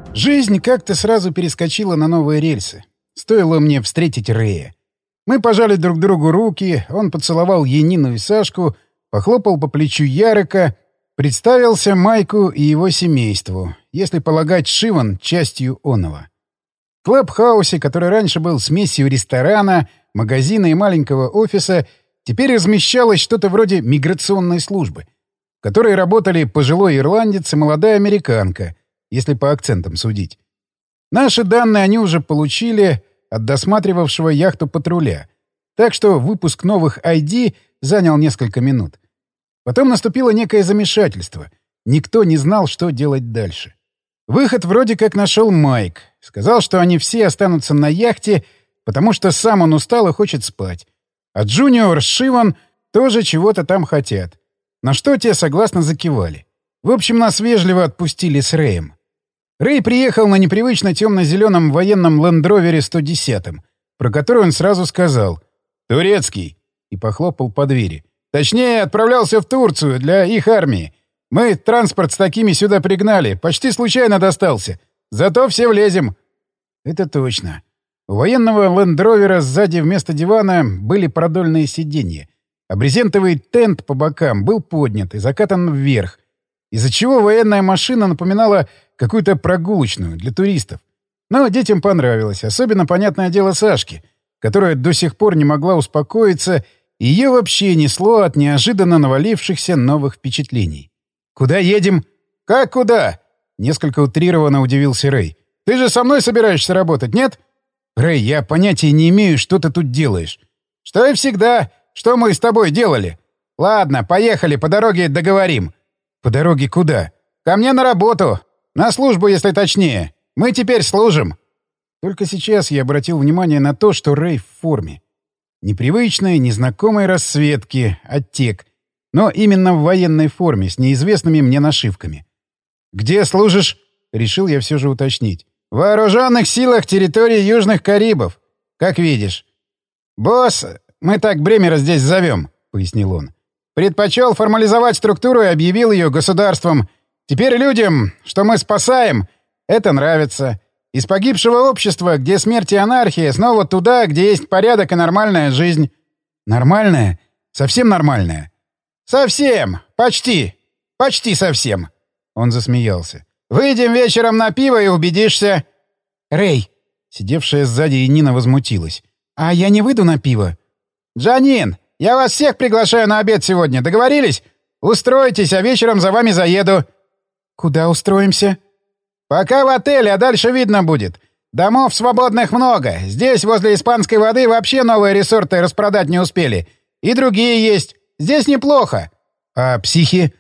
Жизнь как-то сразу перескочила на новые рельсы. Стоило мне встретить Рэя. Мы пожали друг другу руки, он поцеловал Янину и Сашку, похлопал по плечу Ярика, представился Майку и его семейству, если полагать Шиван частью оного. В клабхаусе, который раньше был смесью ресторана, магазина и маленького офиса, теперь размещалось что-то вроде миграционной службы, в которой работали пожилой ирландец и молодая американка, если по акцентам судить. Наши данные они уже получили от досматривавшего яхту патруля, так что выпуск новых ID занял несколько минут. Потом наступило некое замешательство. Никто не знал, что делать дальше. Выход вроде как нашел Майк. Сказал, что они все останутся на яхте, потому что сам он устал и хочет спать. А Джуниор с Шиван тоже чего-то там хотят. На что те согласно закивали. В общем, нас вежливо отпустили с Рэем. Рэй приехал на непривычно темно-зеленом военном лендровере 110-м, про который он сразу сказал «Турецкий» и похлопал по двери. Точнее, отправлялся в Турцию для их армии. Мы транспорт с такими сюда пригнали, почти случайно достался. Зато все влезем. Это точно. У военного лендровера сзади вместо дивана были продольные сиденья, а брезентовый тент по бокам был поднят и закатан вверх, из-за чего военная машина напоминала какую-то прогулочную для туристов. Но детям понравилось, особенно, понятное дело, Сашке, которая до сих пор не могла успокоиться, и ее вообще несло от неожиданно навалившихся новых впечатлений. «Куда едем?» «Как куда?» — несколько утрированно удивился Рэй. «Ты же со мной собираешься работать, нет?» «Рэй, я понятия не имею, что ты тут делаешь». «Что и всегда. Что мы с тобой делали?» «Ладно, поехали, по дороге договорим». «По дороге куда?» «Ко мне на работу. На службу, если точнее. Мы теперь служим». Только сейчас я обратил внимание на то, что Рэй в форме. Непривычной, незнакомой расцветки, оттек. Но именно в военной форме, с неизвестными мне нашивками. «Где служишь?» — решил я все же уточнить. «В вооруженных силах территории Южных Карибов. Как видишь. Босс, мы так Бремера здесь зовем», — пояснил он. «Предпочел формализовать структуру и объявил ее государством. Теперь людям, что мы спасаем, это нравится. Из погибшего общества, где смерть и анархия, снова туда, где есть порядок и нормальная жизнь». «Нормальная? Совсем нормальная?» «Совсем. Почти. Почти совсем». Он засмеялся. «Выйдем вечером на пиво и убедишься». «Рэй!» — сидевшая сзади Нина возмутилась. «А я не выйду на пиво?» «Джанин, я вас всех приглашаю на обед сегодня. Договорились? Устройтесь, а вечером за вами заеду». «Куда устроимся?» «Пока в отеле, а дальше видно будет. Домов свободных много. Здесь, возле Испанской воды, вообще новые ресорты распродать не успели. И другие есть. Здесь неплохо». «А психи?»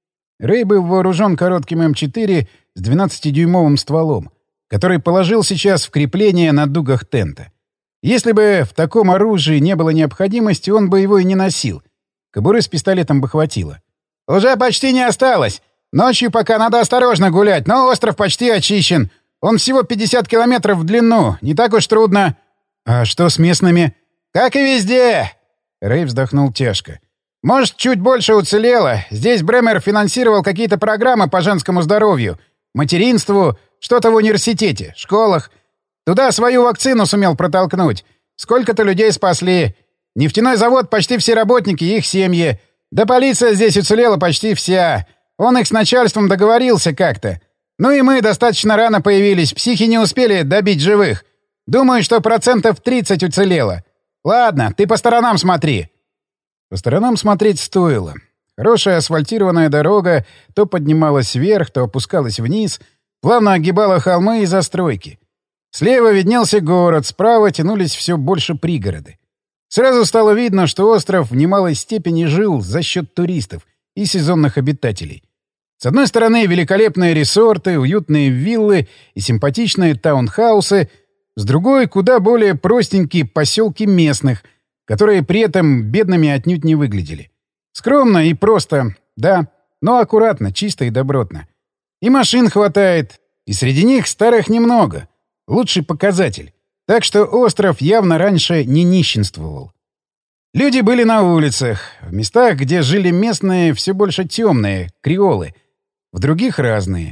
Рэй был вооружен коротким М4 с 12-дюймовым стволом, который положил сейчас в крепление на дугах тента. Если бы в таком оружии не было необходимости, он бы его и не носил. Кобуры с пистолетом бы хватило. «Уже почти не осталось. Ночью пока надо осторожно гулять, но остров почти очищен. Он всего 50 километров в длину, не так уж трудно». «А что с местными?» «Как и везде!» Рэй вздохнул тяжко. «Может, чуть больше уцелело. Здесь Бремер финансировал какие-то программы по женскому здоровью, материнству, что-то в университете, школах. Туда свою вакцину сумел протолкнуть. Сколько-то людей спасли. Нефтяной завод почти все работники и их семьи. Да полиция здесь уцелела почти вся. Он их с начальством договорился как-то. Ну и мы достаточно рано появились, психи не успели добить живых. Думаю, что 30% уцелело. Ладно, ты по сторонам смотри». По сторонам смотреть стоило. Хорошая асфальтированная дорога то поднималась вверх, то опускалась вниз, плавно огибала холмы и застройки. Слева виднелся город, справа тянулись все больше пригороды. Сразу стало видно, что остров в немалой степени жил за счет туристов и сезонных обитателей. С одной стороны, великолепные ресорты, уютные виллы и симпатичные таунхаусы, с другой — куда более простенькие поселки местных, которые при этом бедными отнюдь не выглядели. Скромно и просто, да, но аккуратно, чисто и добротно. И машин хватает, и среди них старых немного. Лучший показатель. Так что остров явно раньше не нищенствовал. Люди были на улицах. В местах, где жили местные, все больше темные, креолы. В других — разные.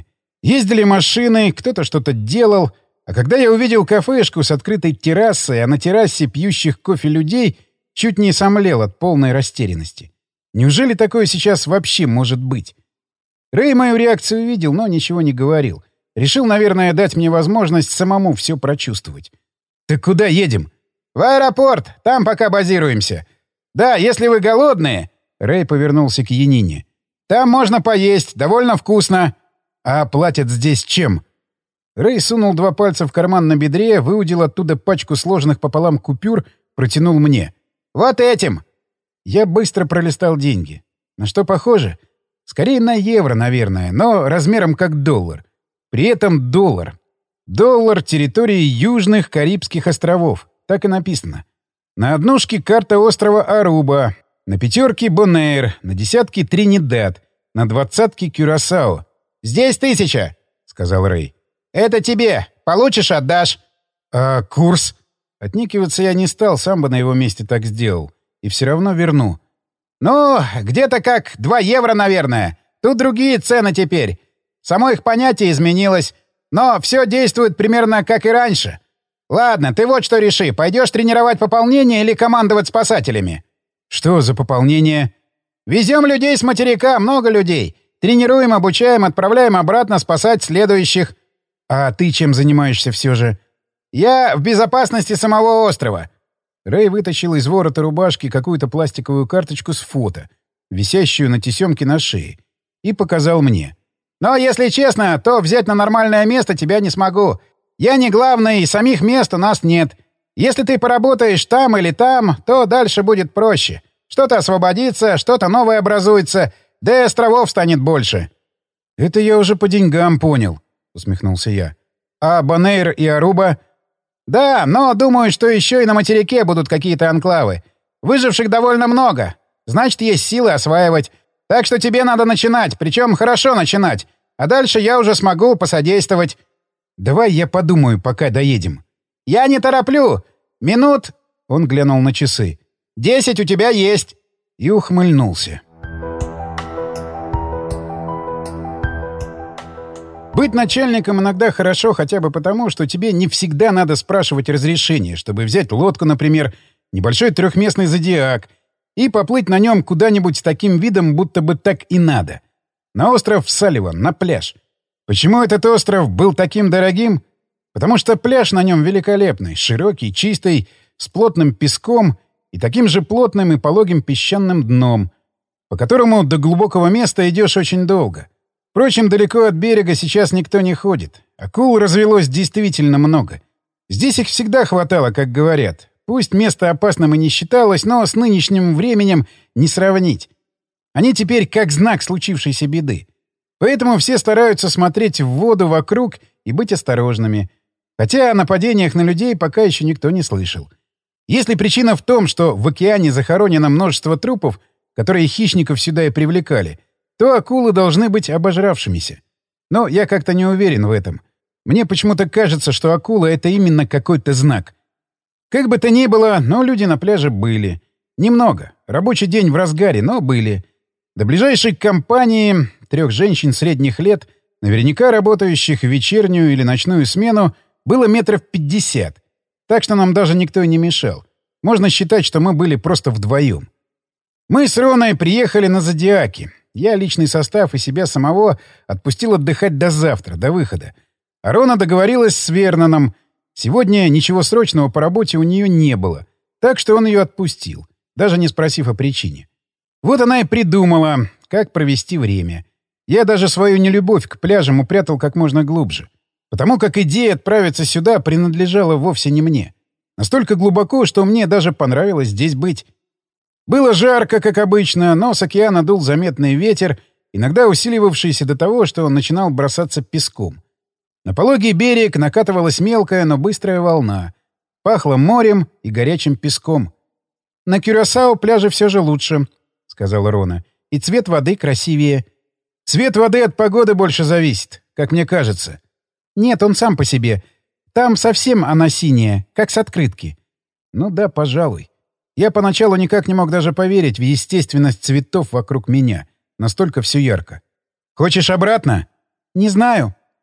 Ездили машины, кто-то что-то делал, а когда я увидел кафешку с открытой террасой, а на террасе пьющих кофе людей, чуть не сомлел от полной растерянности. Неужели такое сейчас вообще может быть? Рэй мою реакцию видел, но ничего не говорил. Решил, наверное, дать мне возможность самому все прочувствовать. «Так куда едем?» «В аэропорт. Там пока базируемся. Да, если вы голодные...» Рэй повернулся к Янине. «Там можно поесть. Довольно вкусно». «А платят здесь чем?» Рэй сунул 2 пальца в карман на бедре, выудил оттуда пачку сложенных пополам купюр, протянул мне. «Вот этим!» Я быстро пролистал деньги. На что похоже? Скорее на евро, наверное, но размером как доллар. При этом доллар. Доллар территории Южных Карибских островов. Так и написано. На однушке карта острова Аруба, на 5 Бонэйр, на 10 Тринидад, на 20 Кюрасао. «Здесь 1000», — сказал Рэй. «Это тебе. Получишь — отдашь». «А курс?» Отникиваться я не стал, сам бы на его месте так сделал. И все равно верну. «Ну, где-то как 2 евро, наверное. Тут другие цены теперь. Само их понятие изменилось. Но все действует примерно как и раньше. Ладно, ты вот что реши. Пойдешь тренировать пополнение или командовать спасателями?» «Что за пополнение?» «Везем людей с материка, много людей. Тренируем, обучаем, отправляем обратно спасать следующих». «А ты чем занимаешься все же?» «Я в безопасности самого острова». Рэй вытащил из ворота рубашки какую-то пластиковую карточку с фото, висящую на тесемке на шее, и показал мне. «Но, если честно, то взять на нормальное место тебя не смогу. Я не главный, и самих мест у нас нет. Если ты поработаешь там или там, то дальше будет проще. Что-то освободится, что-то новое образуется, да и островов станет больше». «Это я уже по деньгам понял», — усмехнулся я. «А Бонэйр и Аруба?» «Да, но думаю, что еще и на материке будут какие-то анклавы. Выживших довольно много. Значит, есть силы осваивать. Так что тебе надо начинать, причем хорошо начинать. А дальше я уже смогу посодействовать». «Давай я подумаю, пока доедем». «Я не тороплю. Минут...» — он глянул на часы. 10 у тебя есть». И ухмыльнулся. Быть начальником иногда хорошо хотя бы потому, что тебе не всегда надо спрашивать разрешения, чтобы взять лодку, например, небольшой 3-местный зодиак, и поплыть на нем куда-нибудь с таким видом, будто бы так и надо. На остров Салливан, на пляж. Почему этот остров был таким дорогим? Потому что пляж на нем великолепный, широкий, чистый, с плотным песком и таким же плотным и пологим песчаным дном, по которому до глубокого места идешь очень долго. Впрочем, далеко от берега сейчас никто не ходит. Акул развелось действительно много. Здесь их всегда хватало, как говорят. Пусть место опасным и не считалось, но с нынешним временем не сравнить. Они теперь как знак случившейся беды. Поэтому все стараются смотреть в воду вокруг и быть осторожными. Хотя о нападениях на людей пока еще никто не слышал. Если причина в том, что в океане захоронено множество трупов, которые хищников сюда и привлекали, то акулы должны быть обожравшимися. Но я как-то не уверен в этом. Мне почему-то кажется, что акула — это именно какой-то знак. Как бы то ни было, но люди на пляже были. Немного. Рабочий день в разгаре, но были. До ближайшей компании 3 женщин средних лет, наверняка работающих в вечернюю или ночную смену, было 50 метров. Так что нам даже никто и не мешал. Можно считать, что мы были просто вдвоем. Мы с Роной приехали на Зодиаке. Я личный состав и себя самого отпустил отдыхать до завтра, до выхода. А Рона договорилась с Верноном. Сегодня ничего срочного по работе у нее не было, так что он ее отпустил, даже не спросив о причине. Вот она и придумала, как провести время. Я даже свою нелюбовь к пляжам упрятал как можно глубже, потому как идея отправиться сюда принадлежала вовсе не мне. Настолько глубоко, что мне даже понравилось здесь быть. Было жарко, как обычно, но с океана дул заметный ветер, иногда усиливавшийся до того, что он начинал бросаться песком. На пологий берег накатывалась мелкая, но быстрая волна. Пахло морем и горячим песком. «На Кюрасао пляже все же лучше», — сказала Рона. «И цвет воды красивее». «Цвет воды от погоды больше зависит, как мне кажется». «Нет, он сам по себе. Там совсем она синяя, как с открытки». «Ну да, пожалуй». Я поначалу никак не мог даже поверить в естественность цветов вокруг меня. Настолько все ярко. «Хочешь обратно?» «Не знаю».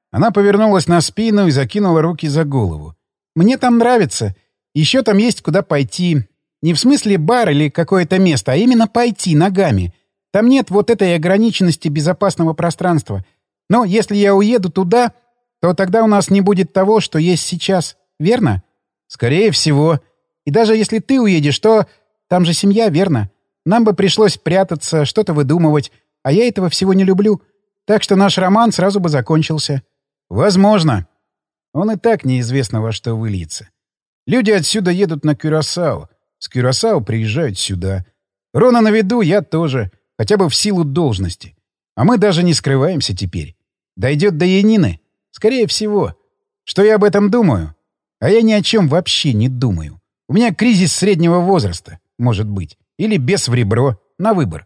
Она повернулась на спину и закинула руки за голову. «Мне там нравится. Еще там есть куда пойти. Не в смысле бар или какое-то место, а именно пойти ногами. Там нет вот этой ограниченности безопасного пространства. Но если я уеду туда, то тогда у нас не будет того, что есть сейчас. Верно?» «Скорее всего. И даже если ты уедешь, то... Там же семья, верно? Нам бы пришлось прятаться, что-то выдумывать. А я этого всего не люблю. Так что наш роман сразу бы закончился». «Возможно. Он и так неизвестно во что выльется. Люди отсюда едут на Кюрасао. С Кюрасао приезжают сюда. Рона на виду, я тоже. Хотя бы в силу должности. А мы даже не скрываемся теперь. Дойдет до Янины? Скорее всего. Что я об этом думаю? А я ни о чем вообще не думаю. У меня кризис среднего возраста, может быть. Или бес в ребро. На выбор.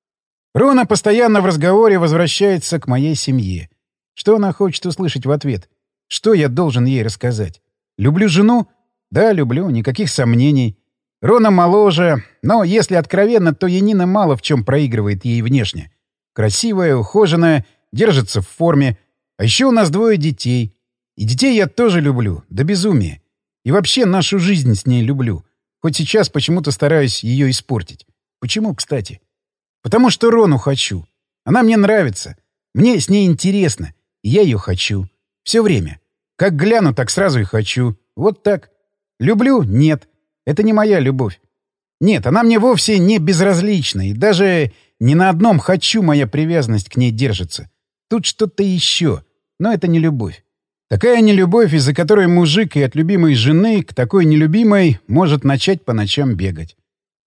Рона постоянно в разговоре возвращается к моей семье. Что она хочет услышать в ответ? Что я должен ей рассказать? Люблю жену? Да, люблю, никаких сомнений. Рона моложе, но, если откровенно, то Янина мало в чем проигрывает ей внешне. Красивая, ухоженная, держится в форме. А еще у нас 2 детей. И детей я тоже люблю, до безумия. И вообще нашу жизнь с ней люблю. Хоть сейчас почему-то стараюсь ее испортить. Почему, кстати? Потому что Рону хочу. Она мне нравится. Мне с ней интересно. И я ее хочу. Все время. Как гляну, так сразу и хочу. Вот так. Люблю? Нет. Это не моя любовь. Нет, она мне вовсе не безразлична. И даже ни на одном «хочу» моя привязанность к ней держится. Тут что-то еще. Но это не любовь. Такая нелюбовь, из-за которой мужик и от любимой жены к такой нелюбимой может начать по ночам бегать.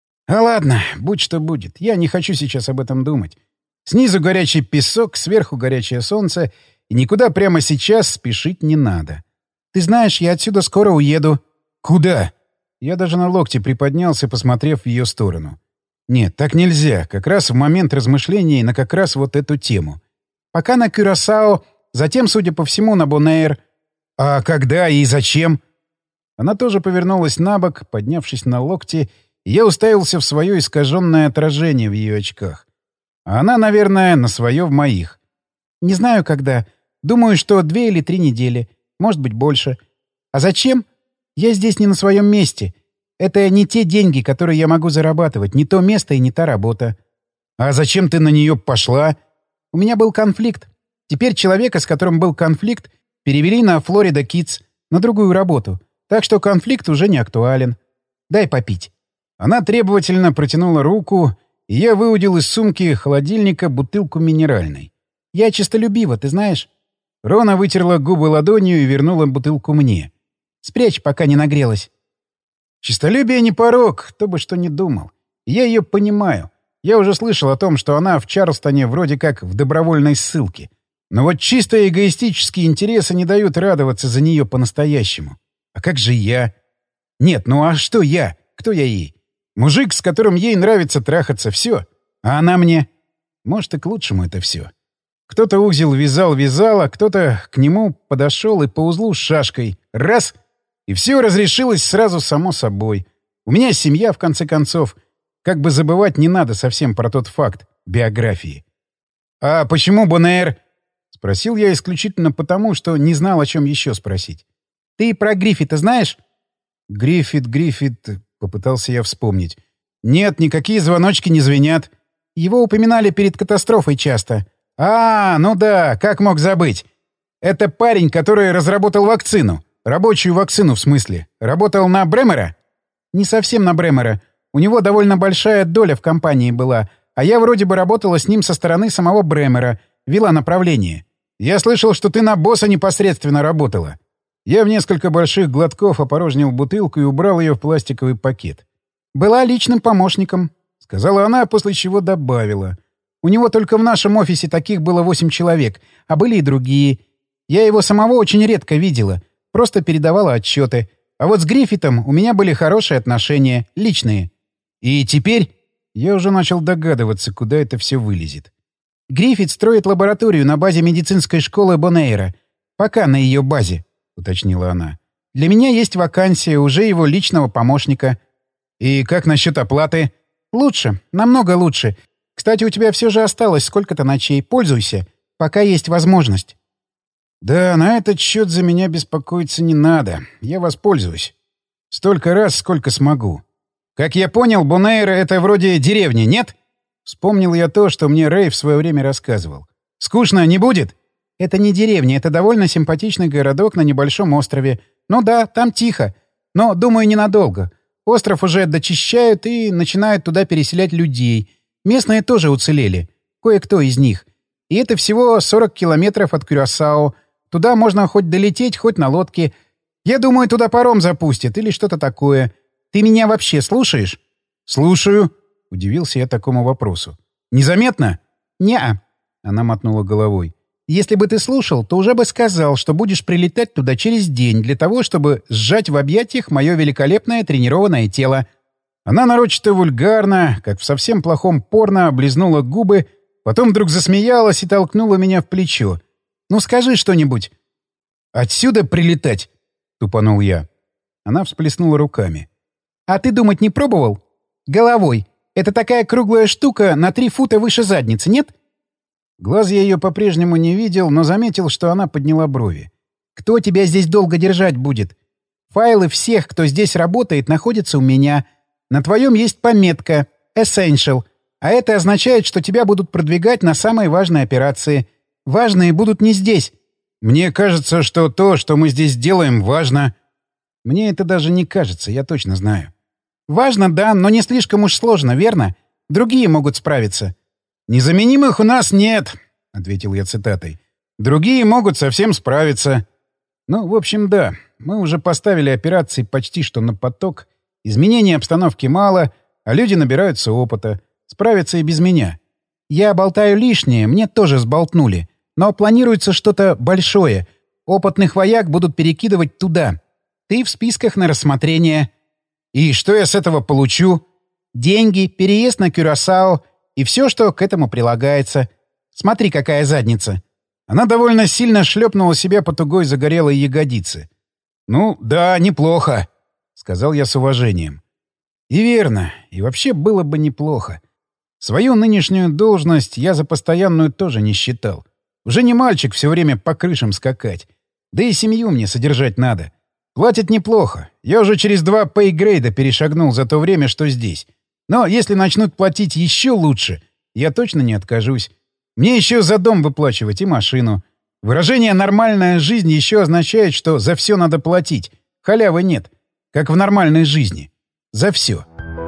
А ладно, будь что будет. Я не хочу сейчас об этом думать. Снизу горячий песок, сверху горячее солнце, и никуда прямо сейчас спешить не надо. Ты знаешь, я отсюда скоро уеду. Куда? Я даже на локте приподнялся, посмотрев в ее сторону. Нет, так нельзя. Как раз в момент размышлений на как раз вот эту тему. Пока на Кюрасао, затем, судя по всему, на Бонэйр. А когда и зачем? Она тоже повернулась на бок, поднявшись на локте, и я уставился в свое искаженное отражение в ее очках. А она, наверное, на свое в моих. Не знаю, когда. Думаю, что 2 или 3 недели. Может быть, больше. А зачем? Я здесь не на своем месте. Это не те деньги, которые я могу зарабатывать, не то место и не та работа. А зачем ты на нее пошла? У меня был конфликт. Теперь человека, с которым был конфликт, перевели на Флорида Кидс, на другую работу. Так что конфликт уже не актуален. Дай попить. Она требовательно протянула руку, и я выудил из сумки холодильника бутылку минеральной. Я честолюбива, ты знаешь? Рона вытерла губы ладонью и вернула бутылку мне. Спрячь, пока не нагрелась. Честолюбие не порок, кто бы что ни думал. И я ее понимаю. Я уже слышал о том, что она в Чарльстоне вроде как в добровольной ссылке. Но вот чисто эгоистические интересы не дают радоваться за нее по-настоящему. А как же я? Нет, ну а что я? Кто я ей? Мужик, с которым ей нравится трахаться, все. А она мне? Может, и к лучшему это все. Кто-то узел вязал, а кто-то к нему подошел и по узлу с шашкой. Раз — и все разрешилось сразу само собой. У меня семья, в конце концов. Как бы забывать не надо совсем про тот факт биографии. «А почему Бонэйр?» — спросил я исключительно потому, что не знал, о чем еще спросить. «Ты про Гриффита знаешь?» «Гриффит...» — попытался я вспомнить. «Нет, никакие звоночки не звенят. Его упоминали перед катастрофой часто. А, ну да, как мог забыть? Это парень, который разработал вакцину. Рабочую вакцину, в смысле. Работал на Бремера?» «Не совсем на Бремера. У него довольно большая доля в компании была, а я вроде бы работала с ним со стороны самого Бремера, вела направление. Я слышал, что ты на босса непосредственно работала». Я в несколько больших глотков опорожнил бутылку и убрал ее в пластиковый пакет. «Была личным помощником», — сказала она, после чего добавила. «У него только в нашем офисе таких было 8 человек, а были и другие. Я его самого очень редко видела, просто передавала отчеты. А вот с Гриффитом у меня были хорошие отношения, личные. И теперь...» Я уже начал догадываться, куда это все вылезет. «Гриффит строит лабораторию на базе медицинской школы Бонэйра. Пока на ее базе», — уточнила она. «Для меня есть вакансия уже его личного помощника». «И как насчет оплаты?» «Лучше, намного лучше. Кстати, у тебя все же осталось сколько-то ночей. Пользуйся, пока есть возможность». Да, на этот счет за меня беспокоиться не надо. Я воспользуюсь. Столько раз, сколько смогу. Как я понял, Бонэйр — это вроде деревни, нет? Вспомнил я то, что мне Рэй в свое время рассказывал. Скучно не будет? Это не деревня, это довольно симпатичный городок на небольшом острове. Ну да, там тихо. Но, думаю, ненадолго. Остров уже дочищают и начинают туда переселять людей. Местные тоже уцелели. Кое-кто из них. И это всего 40 километров от Кюрасао. Туда можно хоть долететь, хоть на лодке. Я думаю, туда паром запустят или что-то такое. Ты меня вообще слушаешь? Слушаю. Удивился я такому вопросу. Незаметно? Не-а. Она мотнула головой. Если бы ты слушал, то уже бы сказал, что будешь прилетать туда через день для того, чтобы сжать в объятиях мое великолепное тренированное тело. Она нарочито вульгарно, как в совсем плохом порно, облизнула губы, потом вдруг засмеялась и толкнула меня в плечо. «Ну скажи что-нибудь». «Отсюда прилетать?» — тупанул я. Она всплеснула руками. «А ты думать не пробовал? Головой. Это такая круглая штука на 3 фута выше задницы, нет?» Глаз я ее по-прежнему не видел, но заметил, что она подняла брови. «Кто тебя здесь долго держать будет? Файлы всех, кто здесь работает, находятся у меня. На твоем есть пометка «Essential», а это означает, что тебя будут продвигать на самые важные операции. Важные будут не здесь. Мне кажется, что то, что мы здесь делаем, важно. Мне это даже не кажется, я точно знаю. Важно, да, но не слишком уж сложно, верно? Другие могут справиться. «Незаменимых у нас нет», — ответил я цитатой. «Другие могут совсем справиться». Ну, в общем, да. Мы уже поставили операции почти что на поток. Изменений обстановки мало, а люди набираются опыта. Справятся и без меня. Я болтаю лишнее, мне тоже сболтнули. Но планируется что-то большое. Опытных вояк будут перекидывать туда. Ты в списках на рассмотрение. И что я с этого получу? Деньги, переезд на Кюрасао и все, что к этому прилагается. Смотри, какая задница. Она довольно сильно шлепнула себя по тугой загорелой ягодице. «Ну, да, неплохо», — сказал я с уважением. И верно, и вообще было бы неплохо. Свою нынешнюю должность я за постоянную тоже не считал. Уже не мальчик все время по крышам скакать. Да и семью мне содержать надо. Платят неплохо. Я уже через 2 пейгрейда перешагнул за то время, что здесь. Но если начнут платить еще лучше, я точно не откажусь. Мне еще за дом выплачивать и машину. Выражение «нормальная жизнь» еще означает, что за все надо платить. Халявы нет. Как в нормальной жизни. За все.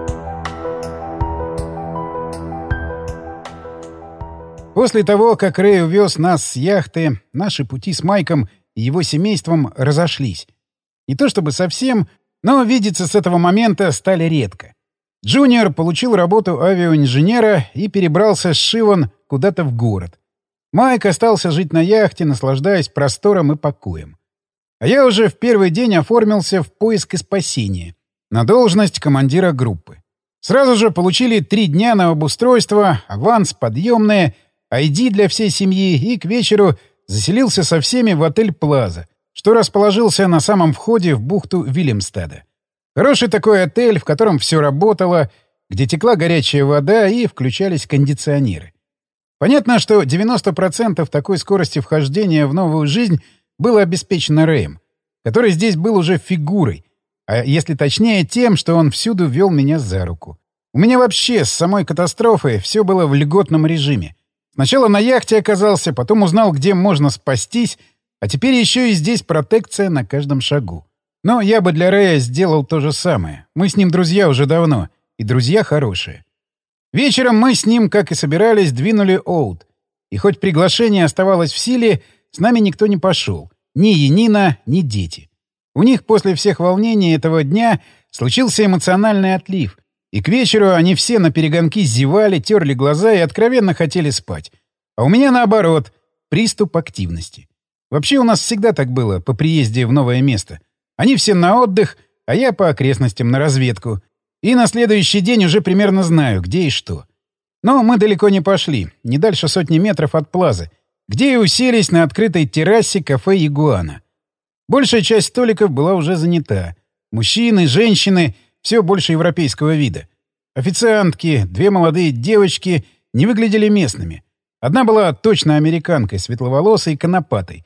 После того, как Рэй увез нас с яхты, наши пути с Майком и его семейством разошлись. Не то чтобы совсем, но видеться с этого момента стали редко. Джуниор получил работу авиаинженера и перебрался с Шиван куда-то в город. Майк остался жить на яхте, наслаждаясь простором и покоем. А я уже в первый день оформился в «Поиск и спасение» на должность командира группы. Сразу же получили 3 дня на обустройство, аванс, подъемные, ID для всей семьи и к вечеру заселился со всеми в отель «Плаза», что расположился на самом входе в бухту Вильямстеда. Хороший такой отель, в котором все работало, где текла горячая вода и включались кондиционеры. Понятно, что 90% такой скорости вхождения в новую жизнь было обеспечено Рэем, который здесь был уже фигурой, а если точнее тем, что он всюду вел меня за руку. У меня вообще с самой катастрофой все было в льготном режиме. Сначала на яхте оказался, потом узнал, где можно спастись, а теперь еще и здесь протекция на каждом шагу. Но я бы для Рэя сделал то же самое. Мы с ним друзья уже давно, и друзья хорошие. Вечером мы с ним, как и собирались, двинули Оут. И хоть приглашение оставалось в силе, с нами никто не пошел. Ни Янина, ни дети. У них после всех волнений этого дня случился эмоциональный отлив. И к вечеру они все наперегонки зевали, терли глаза и откровенно хотели спать. А у меня наоборот, приступ активности. Вообще у нас всегда так было по приезде в новое место. Они все на отдых, а я по окрестностям на разведку. И на следующий день уже примерно знаю, где и что. Но мы далеко не пошли, не дальше 100 метров от Плазы, где и уселись на открытой террасе кафе «Ягуана». Большая часть столиков была уже занята. Мужчины, женщины, все больше европейского вида. Официантки, 2 молодые девочки не выглядели местными. Одна была точно американкой, светловолосой и конопатой.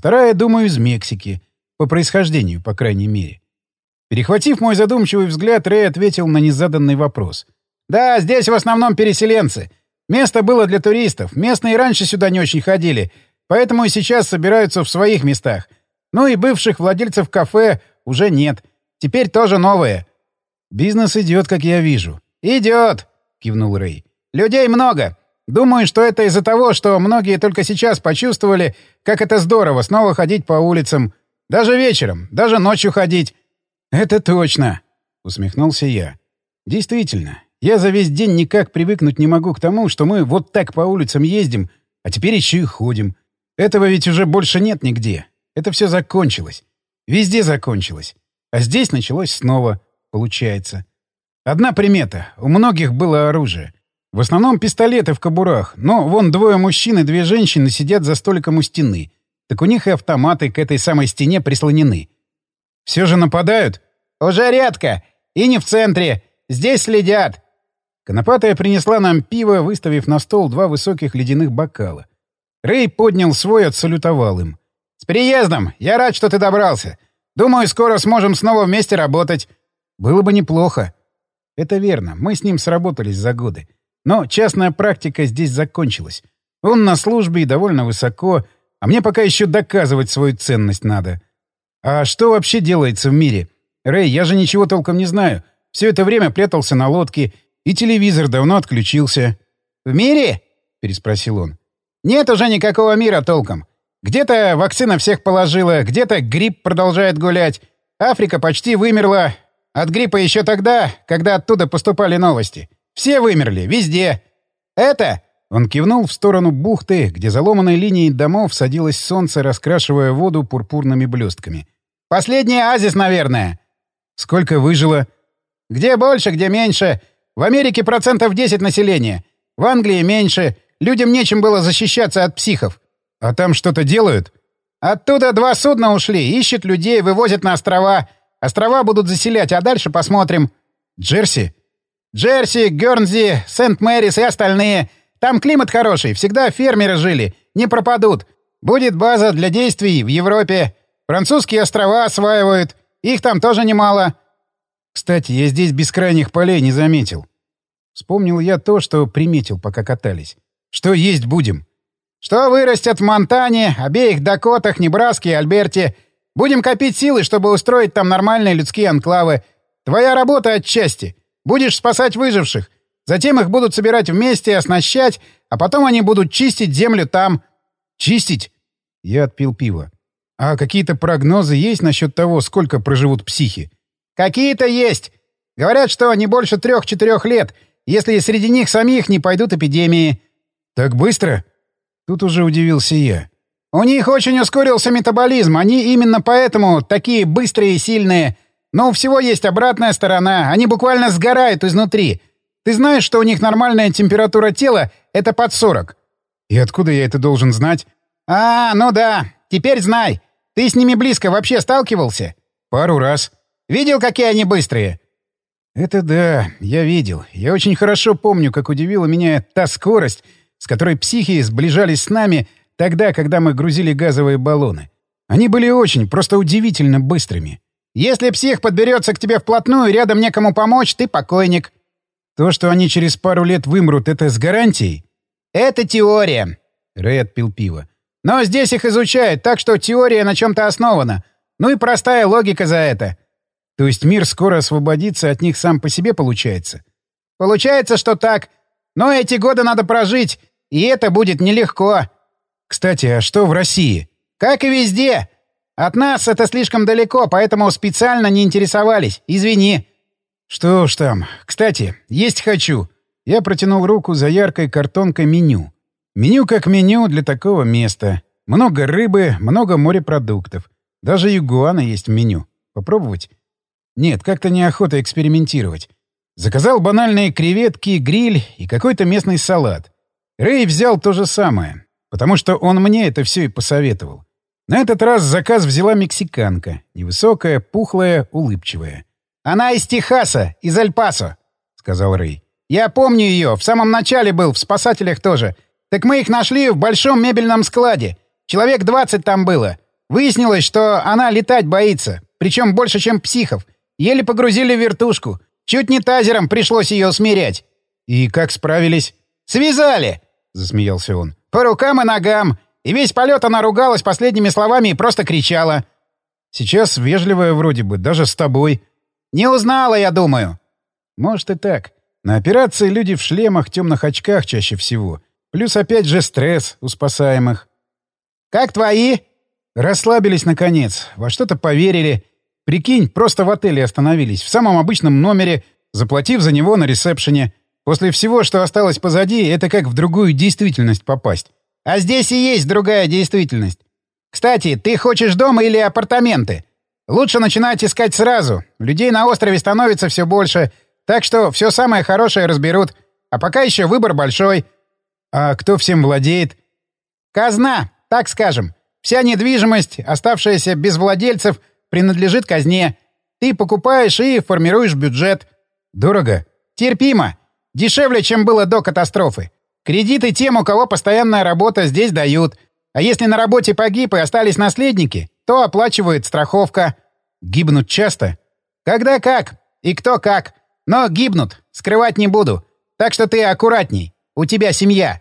Вторая, думаю, из Мексики. По происхождению, по крайней мере. Перехватив мой задумчивый взгляд, Рэй ответил на незаданный вопрос. «Да, здесь в основном переселенцы. Место было для туристов. Местные раньше сюда не очень ходили, поэтому и сейчас собираются в своих местах. Ну и бывших владельцев кафе уже нет. Теперь тоже новые». «Бизнес идет, как я вижу». «Идет», — кивнул Рэй. «Людей много. Думаю, что это из-за того, что многие только сейчас почувствовали, как это здорово снова ходить по улицам. Даже вечером, даже ночью ходить». «Это точно», — усмехнулся я. «Действительно, я за весь день никак привыкнуть не могу к тому, что мы вот так по улицам ездим, а теперь еще и ходим. Этого ведь уже больше нет нигде. Это все закончилось. Везде закончилось. А здесь началось снова, получается. Одна примета. У многих было оружие. В основном пистолеты в кобурах, но вон двое мужчин и две женщины сидят за столиком у стены. Так у них и автоматы к этой самой стене прислонены. Все же нападают? Уже редко. И не в центре. Здесь следят. Конопатая принесла нам пиво, выставив на стол два высоких ледяных бокала. Рэй поднял свой и отсалютовал им. «С приездом! Я рад, что ты добрался. Думаю, скоро сможем снова вместе работать». «Было бы неплохо». Это верно. Мы с ним сработались за годы. Но частная практика здесь закончилась. Он на службе и довольно высоко, а мне пока еще доказывать свою ценность надо. А что вообще делается в мире? Рэй, я же ничего толком не знаю. Все это время прятался на лодке, и телевизор давно отключился. «В мире?» — переспросил он. «Нет уже никакого мира толком. Где-то вакцина всех положила, где-то грипп продолжает гулять. Африка почти вымерла. От гриппа еще тогда, когда оттуда поступали новости. Все вымерли, везде. Это...» Он кивнул в сторону бухты, где за ломаной линией домов садилось солнце, раскрашивая воду пурпурными блестками. «Последний оазис, наверное». «Сколько выжило?» «Где больше, где меньше. В Америке 10% населения. В Англии меньше. Людям нечем было защищаться от психов». «А там что-то делают?» «Оттуда 2 судна ушли. Ищут людей, вывозят на острова. Острова будут заселять, а дальше посмотрим». «Джерси?» «Джерси, Гёрнси, Сент-Мэрис и остальные. Там климат хороший, всегда фермеры жили. Не пропадут. Будет база для действий в Европе. Французские острова осваивают. Их там тоже немало». «Кстати, я здесь бескрайних полей не заметил». Вспомнил я то, что приметил, пока катались. «Что есть будем?» «Что вырастет в Монтане, обеих Дакотах, Небраске и Альберте. Будем копить силы, чтобы устроить там нормальные людские анклавы. Твоя работа отчасти. Будешь спасать выживших. Затем их будут собирать вместе, оснащать, а потом они будут чистить землю там». «Чистить?» Я отпил пиво. «А какие-то прогнозы есть насчет того, сколько проживут психи?» «Какие-то есть. Говорят, что не больше 3-4 лет, если среди них самих не пойдут эпидемии». «Так быстро?» Тут уже удивился я. «У них очень ускорился метаболизм. Они именно поэтому такие быстрые и сильные. Но у всего есть обратная сторона. Они буквально сгорают изнутри. Ты знаешь, что у них нормальная температура тела — это под 40. «И откуда я это должен знать?» «А, ну да. Теперь знай. Ты с ними близко вообще сталкивался?» «Пару раз». «Видел, какие они быстрые?» «Это да, я видел. Я очень хорошо помню, как удивила меня та скорость, с которой психи сближались с нами тогда, когда мы грузили газовые баллоны. Они были очень, просто удивительно быстрыми. Если псих подберется к тебе вплотную и рядом некому помочь, ты покойник». «То, что они через пару лет вымрут, это с гарантией?» «Это теория». Рэй отпил пиво. «Но здесь их изучают, так что теория на чем-то основана. Ну и простая логика за это». «То есть мир скоро освободится от них сам по себе, получается?» «Получается, что так. Но эти годы надо прожить, и это будет нелегко». «Кстати, а что в России?» «Как и везде. От нас это слишком далеко, поэтому специально не интересовались. Извини». «Что ж там. Кстати, есть хочу». Я протянул руку за яркой картонкой меню. Меню как меню для такого места. Много рыбы, много морепродуктов. Даже игуана есть в меню. Попробовать? Нет, как-то неохота экспериментировать. Заказал банальные креветки, гриль и какой-то местный салат. Рэй взял то же самое, потому что он мне это все и посоветовал. На этот раз заказ взяла мексиканка. Невысокая, пухлая, улыбчивая. «Она из Техаса, из Эль-Пасо», — сказал Рэй. «Я помню ее, в самом начале был, в «Спасателях» тоже. Так мы их нашли в большом мебельном складе. Человек 20 там было. Выяснилось, что она летать боится, причем больше, чем психов. Еле погрузили в вертушку. Чуть не тазером пришлось ее усмирять. И как справились? «Связали!» — засмеялся он. «По рукам и ногам. И весь полет она ругалась последними словами и просто кричала». «Сейчас вежливая вроде бы, даже с тобой». «Не узнала, я думаю». «Может и так. На операции люди в шлемах, темных очках чаще всего. Плюс опять же стресс у спасаемых». «Как твои?» «Расслабились, наконец. Во что-то поверили. Прикинь, просто в отеле остановились, в самом обычном номере, заплатив за него на ресепшене. После всего, что осталось позади, это как в другую действительность попасть». «А здесь и есть другая действительность. Кстати, ты хочешь дом или апартаменты? Лучше начинать искать сразу. Людей на острове становится все больше, так что все самое хорошее разберут. А пока еще выбор большой». «А кто всем владеет?» «Казна, так скажем. Вся недвижимость, оставшаяся без владельцев, принадлежит казне. Ты покупаешь и формируешь бюджет». «Дорого?» «Терпимо. Дешевле, чем было до катастрофы. Кредиты тем, у кого постоянная работа, здесь дают. А если на работе погиб и остались наследники, то оплачивает страховка». «Гибнут часто?» «Когда как. И кто как. Но гибнут. Скрывать не буду. Так что ты аккуратней. У тебя семья».